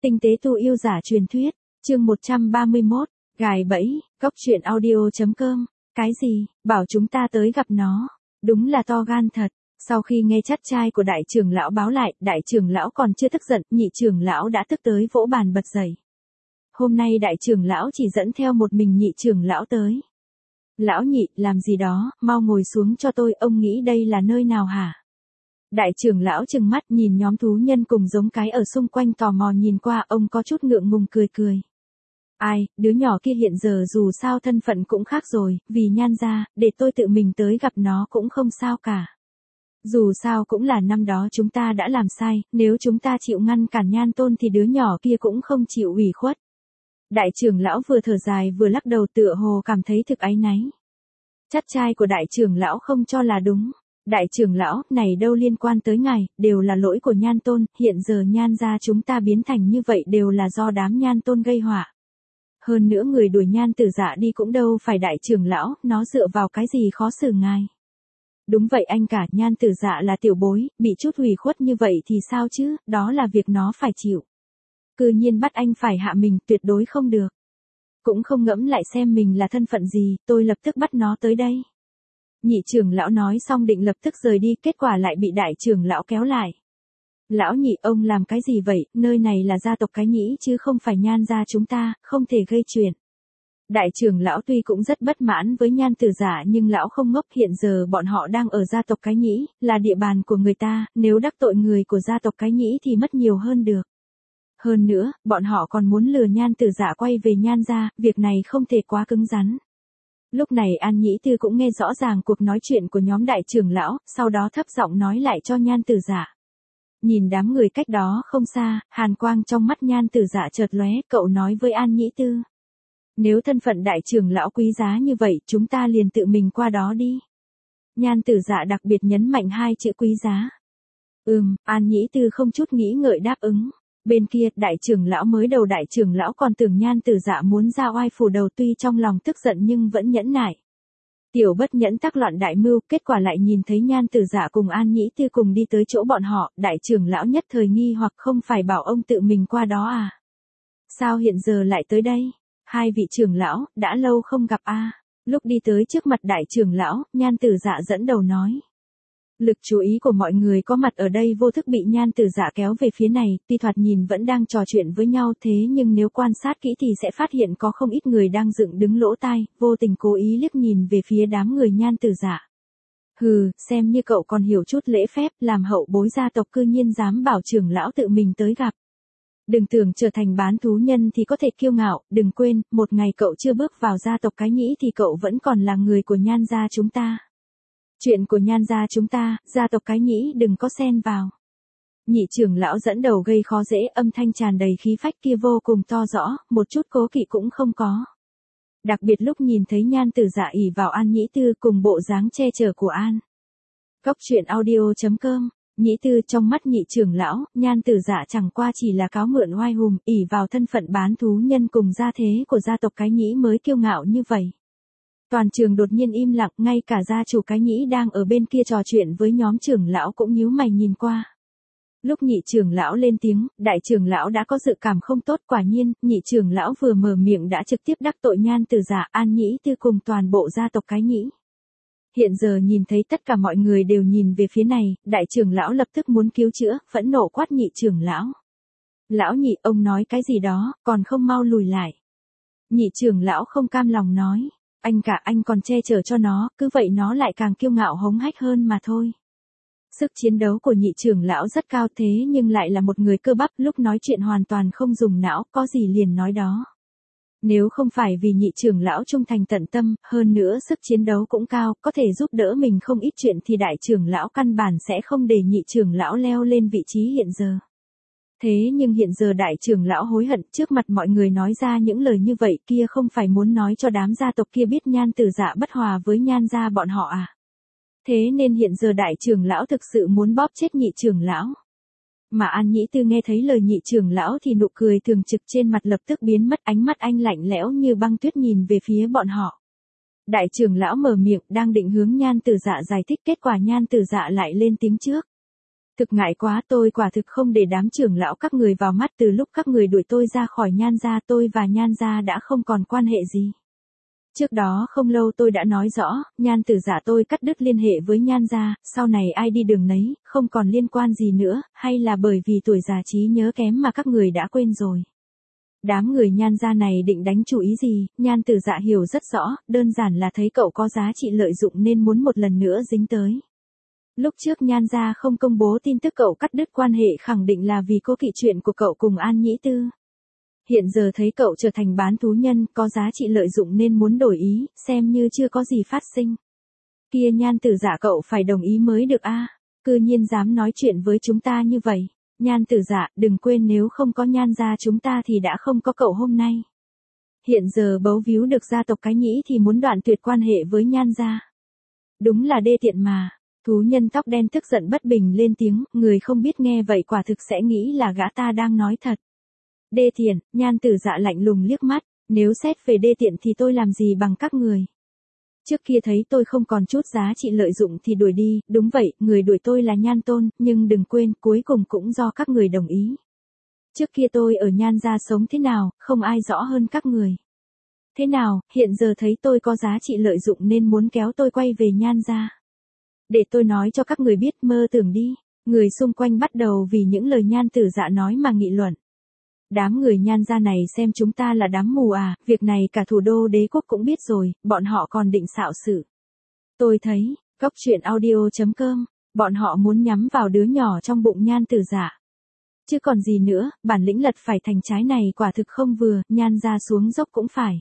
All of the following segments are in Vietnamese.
Tinh tế tu yêu giả truyền thuyết, chương 131, gài bẫy, góc truyện audio.com, cái gì, bảo chúng ta tới gặp nó, đúng là to gan thật. Sau khi nghe chắt trai của đại trưởng lão báo lại, đại trưởng lão còn chưa tức giận, nhị trưởng lão đã tức tới vỗ bàn bật dậy. Hôm nay đại trưởng lão chỉ dẫn theo một mình nhị trưởng lão tới. Lão nhị, làm gì đó, mau ngồi xuống cho tôi, ông nghĩ đây là nơi nào hả? Đại trưởng lão trừng mắt nhìn nhóm thú nhân cùng giống cái ở xung quanh tò mò nhìn qua, ông có chút ngượng ngùng cười cười. Ai, đứa nhỏ kia hiện giờ dù sao thân phận cũng khác rồi, vì Nhan gia, để tôi tự mình tới gặp nó cũng không sao cả. Dù sao cũng là năm đó chúng ta đã làm sai, nếu chúng ta chịu ngăn cản Nhan tôn thì đứa nhỏ kia cũng không chịu ủy khuất. Đại trưởng lão vừa thở dài vừa lắc đầu tựa hồ cảm thấy thực áy náy. Chắt trai của đại trưởng lão không cho là đúng. Đại trưởng lão, này đâu liên quan tới ngài, đều là lỗi của Nhan tôn, hiện giờ Nhan gia chúng ta biến thành như vậy đều là do đám Nhan tôn gây họa. Hơn nữa người đuổi Nhan tử dạ đi cũng đâu phải đại trưởng lão, nó dựa vào cái gì khó xử ngài. Đúng vậy anh cả, Nhan tử dạ là tiểu bối, bị chút ủy khuất như vậy thì sao chứ, đó là việc nó phải chịu. Cư nhiên bắt anh phải hạ mình, tuyệt đối không được. Cũng không ngẫm lại xem mình là thân phận gì, tôi lập tức bắt nó tới đây. Nhị trưởng lão nói xong định lập tức rời đi, kết quả lại bị đại trưởng lão kéo lại. Lão nhị, ông làm cái gì vậy, nơi này là gia tộc cái nhĩ chứ không phải Nhan gia chúng ta, không thể gây chuyện. Đại trưởng lão tuy cũng rất bất mãn với Nhan tử dạ nhưng lão không ngốc, hiện giờ bọn họ đang ở gia tộc cái nhĩ, là địa bàn của người ta, nếu đắc tội người của gia tộc cái nhĩ thì mất nhiều hơn được. Hơn nữa, bọn họ còn muốn lừa Nhan tử dạ quay về Nhan gia, việc này không thể quá cứng rắn. Lúc này An Nhĩ Tư cũng nghe rõ ràng cuộc nói chuyện của nhóm đại trưởng lão, sau đó thấp giọng nói lại cho Nhan tử dạ. Nhìn đám người cách đó không xa, hàn quang trong mắt Nhan tử dạ chợt lóe, cậu nói với An Nhĩ Tư. Nếu thân phận đại trưởng lão quý giá như vậy, chúng ta liền tự mình qua đó đi. Nhan tử dạ đặc biệt nhấn mạnh hai chữ quý giá. An Nhĩ Tư không chút nghĩ ngợi đáp ứng. Bên kia, đại trưởng lão mới đầu đại trưởng lão còn tưởng Nhan tử dạ muốn ra oai phủ đầu, tuy trong lòng tức giận nhưng vẫn nhẫn nại. Tiểu bất nhẫn tác loạn đại mưu, kết quả lại nhìn thấy Nhan tử dạ cùng An Nhĩ Tư cùng đi tới chỗ bọn họ, đại trưởng lão nhất thời nghi hoặc không phải bảo ông tự mình qua đó à? Sao hiện giờ lại tới đây? Hai vị trưởng lão, đã lâu không gặp a. Lúc đi tới trước mặt đại trưởng lão, Nhan tử dạ dẫn đầu nói. Lực chú ý của mọi người có mặt ở đây vô thức bị Nhan tử dạ kéo về phía này, tuy thoạt nhìn vẫn đang trò chuyện với nhau thế nhưng nếu quan sát kỹ thì sẽ phát hiện có không ít người đang dựng đứng lỗ tai, vô tình cố ý liếc nhìn về phía đám người Nhan tử dạ. Hừ, xem như cậu còn hiểu chút lễ phép, làm hậu bối gia tộc cư nhiên dám bảo trưởng lão tự mình tới gặp. Đừng tưởng trở thành bán thú nhân thì có thể kiêu ngạo, đừng quên, một ngày cậu chưa bước vào gia tộc cái nhĩ thì cậu vẫn còn là người của Nhan gia chúng ta. Chuyện của Nhan gia chúng ta, gia tộc cái nhĩ đừng có xen vào. Nhị trưởng lão dẫn đầu gây khó dễ, âm thanh tràn đầy khí phách kia vô cùng to rõ, một chút cố kỵ cũng không có. Đặc biệt lúc nhìn thấy Nhan tử dạ ỷ vào An Nhĩ Tư cùng bộ dáng che chở của An. Góc truyện audio.com. Nhĩ Tư, trong mắt nhị trưởng lão, Nhan tử dạ chẳng qua chỉ là cáo mượn oai hùng, ỷ vào thân phận bán thú nhân cùng gia thế của gia tộc cái nhĩ mới kiêu ngạo như vậy. Toàn trường đột nhiên im lặng, ngay cả gia chủ cái nhĩ đang ở bên kia trò chuyện với nhóm trưởng lão cũng nhíu mày nhìn qua. Lúc nhị trưởng lão lên tiếng, đại trưởng lão đã có dự cảm không tốt, quả nhiên, nhị trưởng lão vừa mở miệng đã trực tiếp đắc tội Nhan tử dạ, An Nhĩ Tư cùng toàn bộ gia tộc cái nhĩ. Hiện giờ nhìn thấy tất cả mọi người đều nhìn về phía này, đại trưởng lão lập tức muốn cứu chữa, phẫn nộ quát nhị trưởng lão. Lão nhị, ông nói cái gì đó, còn không mau lùi lại. Nhị trưởng lão không cam lòng nói, anh cả anh còn che chở cho nó, cứ vậy nó lại càng kiêu ngạo hống hách hơn mà thôi. Sức chiến đấu của nhị trưởng lão rất cao thế nhưng lại là một người cơ bắp, lúc nói chuyện hoàn toàn không dùng não, có gì liền nói đó. Nếu không phải vì nhị trưởng lão trung thành tận tâm, hơn nữa sức chiến đấu cũng cao, có thể giúp đỡ mình không ít chuyện thì đại trưởng lão căn bản sẽ không để nhị trưởng lão leo lên vị trí hiện giờ. Thế nhưng hiện giờ đại trưởng lão hối hận, trước mặt mọi người nói ra những lời như vậy kia không phải muốn nói cho đám gia tộc kia biết Nhan tử dạ bất hòa với Nhan gia bọn họ à. Thế nên hiện giờ đại trưởng lão thực sự muốn bóp chết nhị trưởng lão. Mà An Nhĩ Tư nghe thấy lời nhị trưởng lão thì nụ cười thường trực trên mặt lập tức biến mất, ánh mắt anh lạnh lẽo như băng tuyết nhìn về phía bọn họ. Đại trưởng lão mở miệng đang định hướng Nhan tử dạ giải thích, kết quả Nhan tử dạ lại lên tiếng trước. Thực ngại quá, tôi quả thực không để đám trưởng lão các người vào mắt, từ lúc các người đuổi tôi ra khỏi Nhan gia, tôi và Nhan gia đã không còn quan hệ gì. Trước đó không lâu tôi đã nói rõ, Nhan Tử Dạ tôi cắt đứt liên hệ với Nhan gia, sau này ai đi đường nấy, không còn liên quan gì nữa, hay là bởi vì tuổi già trí nhớ kém mà các người đã quên rồi. Đám người Nhan gia này định đánh chủ ý gì, Nhan Tử Dạ hiểu rất rõ, đơn giản là thấy cậu có giá trị lợi dụng nên muốn một lần nữa dính tới. Lúc trước Nhan gia không công bố tin tức cậu cắt đứt quan hệ, khẳng định là vì cố kỵ chuyện của cậu cùng An Nhĩ Tư. Hiện giờ thấy cậu trở thành bán thú nhân, có giá trị lợi dụng nên muốn đổi ý, xem như chưa có gì phát sinh. Kia Nhan Tử Dạ cậu phải đồng ý mới được a. Cư nhiên dám nói chuyện với chúng ta như vậy. Nhan Tử Dạ, đừng quên nếu không có Nhan gia chúng ta thì đã không có cậu hôm nay. Hiện giờ bấu víu được gia tộc Cái Nhĩ thì muốn đoạn tuyệt quan hệ với Nhan gia. Đúng là đê tiện mà. Thú nhân tóc đen tức giận bất bình lên tiếng, người không biết nghe vậy quả thực sẽ nghĩ là gã ta đang nói thật. Đê tiện, Nhan Tử Dạ lạnh lùng liếc mắt, nếu xét về đê tiện thì tôi làm gì bằng các người. Trước kia thấy tôi không còn chút giá trị lợi dụng thì đuổi đi, đúng vậy, người đuổi tôi là Nhan Tôn, nhưng đừng quên, cuối cùng cũng do các người đồng ý. Trước kia tôi ở Nhan gia sống thế nào, không ai rõ hơn các người. Thế nào, hiện giờ thấy tôi có giá trị lợi dụng nên muốn kéo tôi quay về Nhan gia. Để tôi nói cho các người biết, mơ tưởng đi. Người xung quanh bắt đầu vì những lời Nhan Tử Dạ nói mà nghị luận. Đám người Nhan gia này xem chúng ta là đám mù à, việc này cả thủ đô đế quốc cũng biết rồi, bọn họ còn định xạo sự. Tôi thấy, Cốc Truyện Audio.com, bọn họ muốn nhắm vào đứa nhỏ trong bụng Nhan Tử Dạ. Chứ còn gì nữa, bản lĩnh lật phải thành trái này quả thực không vừa, Nhan gia xuống dốc cũng phải.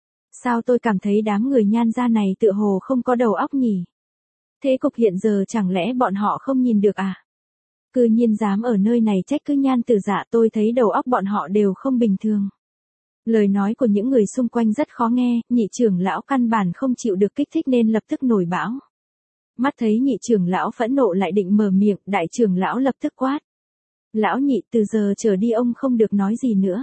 Sao tôi cảm thấy đám người Nhan gia này tựa hồ không có đầu óc nhỉ? Thế cục hiện giờ chẳng lẽ bọn họ không nhìn được à? Cư nhiên dám ở nơi này trách cứ Nhan Tử Dạ, tôi thấy đầu óc bọn họ đều không bình thường. Lời nói của những người xung quanh rất khó nghe, nhị trưởng lão căn bản không chịu được kích thích nên lập tức nổi bão. Mắt thấy nhị trưởng lão phẫn nộ lại định mở miệng, đại trưởng lão lập tức quát. Lão nhị, từ giờ trở đi ông không được nói gì nữa.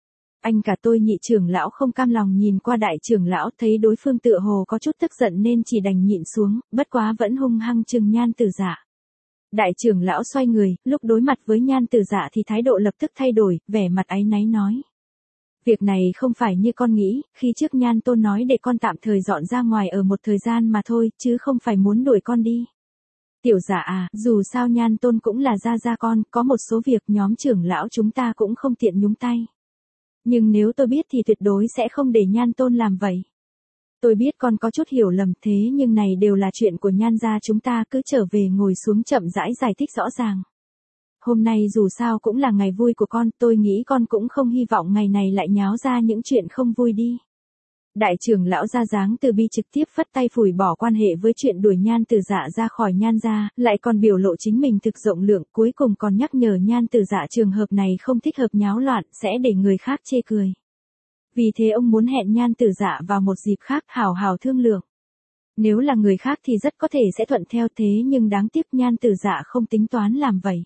Anh cả tôi nhị trưởng lão không cam lòng nhìn qua đại trưởng lão, thấy đối phương tựa hồ có chút tức giận nên chỉ đành nhịn xuống, bất quá vẫn hung hăng trừng Nhan Tử Dạ. Đại trưởng lão xoay người, lúc đối mặt với Nhan Tử Dạ thì thái độ lập tức thay đổi, vẻ mặt áy náy nói. Việc này không phải như con nghĩ, khi trước Nhan Tôn nói để con tạm thời dọn ra ngoài ở một thời gian mà thôi, chứ không phải muốn đuổi con đi. Tiểu Dạ à, dù sao Nhan Tôn cũng là gia con, có một số việc nhóm trưởng lão chúng ta cũng không tiện nhúng tay. Nhưng nếu tôi biết thì tuyệt đối sẽ không để Nhan Tôn làm vậy. Tôi biết con có chút hiểu lầm, thế nhưng này đều là chuyện của Nhan gia chúng ta, cứ trở về ngồi xuống chậm rãi giải thích rõ ràng. Hôm nay dù sao cũng là ngày vui của con, tôi nghĩ con cũng không hy vọng ngày này lại nháo ra những chuyện không vui đi. Đại trưởng lão ra dáng từ bi trực tiếp phất tay phủi bỏ quan hệ với chuyện đuổi Nhan Tử Dạ ra khỏi Nhan gia, lại còn biểu lộ chính mình thực rộng lượng, cuối cùng còn nhắc nhở Nhan Tử Dạ trường hợp này không thích hợp nháo loạn, sẽ để người khác chê cười. Vì thế ông muốn hẹn Nhan Tử Dạ vào một dịp khác hào hào thương lượng. Nếu là người khác thì rất có thể sẽ thuận theo, thế nhưng đáng tiếc Nhan Tử Dạ không tính toán làm vậy.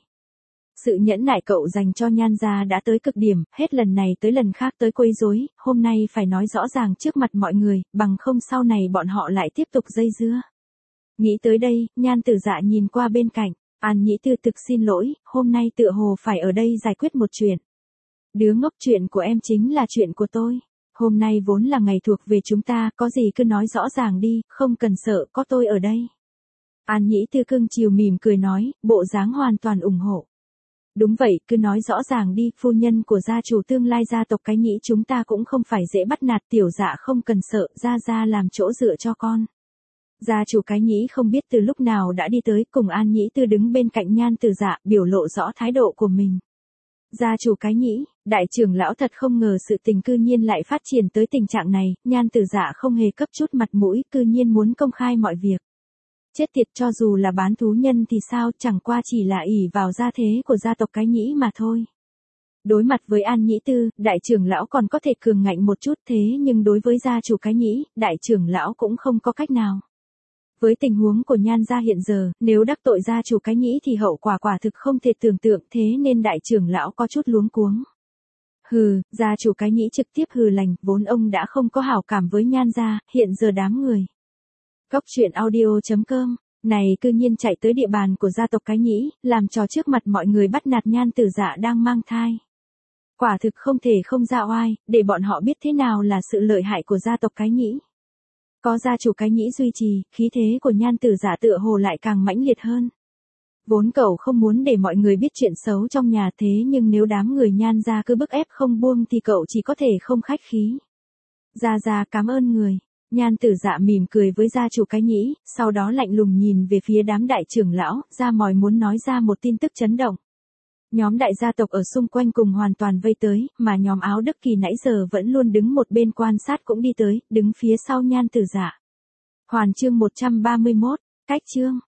Sự nhẫn nại cậu dành cho Nhan gia đã tới cực điểm, hết lần này tới lần khác tới quấy rối, hôm nay phải nói rõ ràng trước mặt mọi người, bằng không sau này bọn họ lại tiếp tục dây dưa. Nghĩ tới đây, Nhan Tử Dạ nhìn qua bên cạnh, An Nhĩ Tư thực xin lỗi, hôm nay tựa hồ phải ở đây giải quyết một chuyện. Đứa ngốc, chuyện của em chính là chuyện của tôi. Hôm nay vốn là ngày thuộc về chúng ta, có gì cứ nói rõ ràng đi, không cần sợ, có tôi ở đây. An Nhĩ Tư cưng chiều mỉm cười nói, bộ dáng hoàn toàn ủng hộ. Đúng vậy, cứ nói rõ ràng đi, phu nhân của gia chủ tương lai gia tộc Cái Nhĩ chúng ta cũng không phải dễ bắt nạt, Tiểu Dạ không cần sợ, gia làm chỗ dựa cho con. Gia chủ Cái Nhĩ không biết từ lúc nào đã đi tới, cùng An Nhĩ Tư đứng bên cạnh Nhan Tử Dạ, biểu lộ rõ thái độ của mình. Gia chủ Cái Nhĩ, đại trưởng lão thật không ngờ sự tình cư nhiên lại phát triển tới tình trạng này, Nhan Tử Dạ không hề cấp chút mặt mũi, cư nhiên muốn công khai mọi việc. Chết tiệt, cho dù là bán thú nhân thì sao, chẳng qua chỉ là ỷ vào gia thế của gia tộc Cái Nhĩ mà thôi. Đối mặt với An Nhĩ Tư, đại trưởng lão còn có thể cường ngạnh một chút, thế nhưng đối với gia chủ Cái Nhĩ, đại trưởng lão cũng không có cách nào. Với tình huống của Nhan gia hiện giờ, nếu đắc tội gia chủ Cái Nhĩ thì hậu quả quả thực không thể tưởng tượng, thế nên đại trưởng lão có chút luống cuống. Hừ, gia chủ Cái Nhĩ trực tiếp hừ lạnh, vốn ông đã không có hảo cảm với Nhan gia, hiện giờ đám người. Cốc Truyện Audio.com, Này cư nhiên chạy tới địa bàn của gia tộc Cái Nhĩ, làm trò trước mặt mọi người bắt nạt Nhan Tử Dạ đang mang thai. Quả thực không thể không ra oai, để bọn họ biết thế nào là sự lợi hại của gia tộc Cái Nhĩ. Có gia chủ Cái Nhĩ duy trì, khí thế của Nhan Tử Dạ tựa hồ lại càng mãnh liệt hơn. Vốn cậu không muốn để mọi người biết chuyện xấu trong nhà thế nhưng nếu đám người Nhan gia cứ bức ép không buông thì cậu chỉ có thể không khách khí. Gia cảm ơn người. Nhan Tử Dạ mỉm cười với gia chủ Cái Nhĩ, sau đó lạnh lùng nhìn về phía đám đại trưởng lão, Gia Mòi muốn nói ra một tin tức chấn động. Nhóm đại gia tộc ở xung quanh cùng hoàn toàn vây tới, mà nhóm Áo Đức Kỳ nãy giờ vẫn luôn đứng một bên quan sát cũng đi tới, đứng phía sau Nhan Tử Dạ. Hoàn chương 131, cách chương.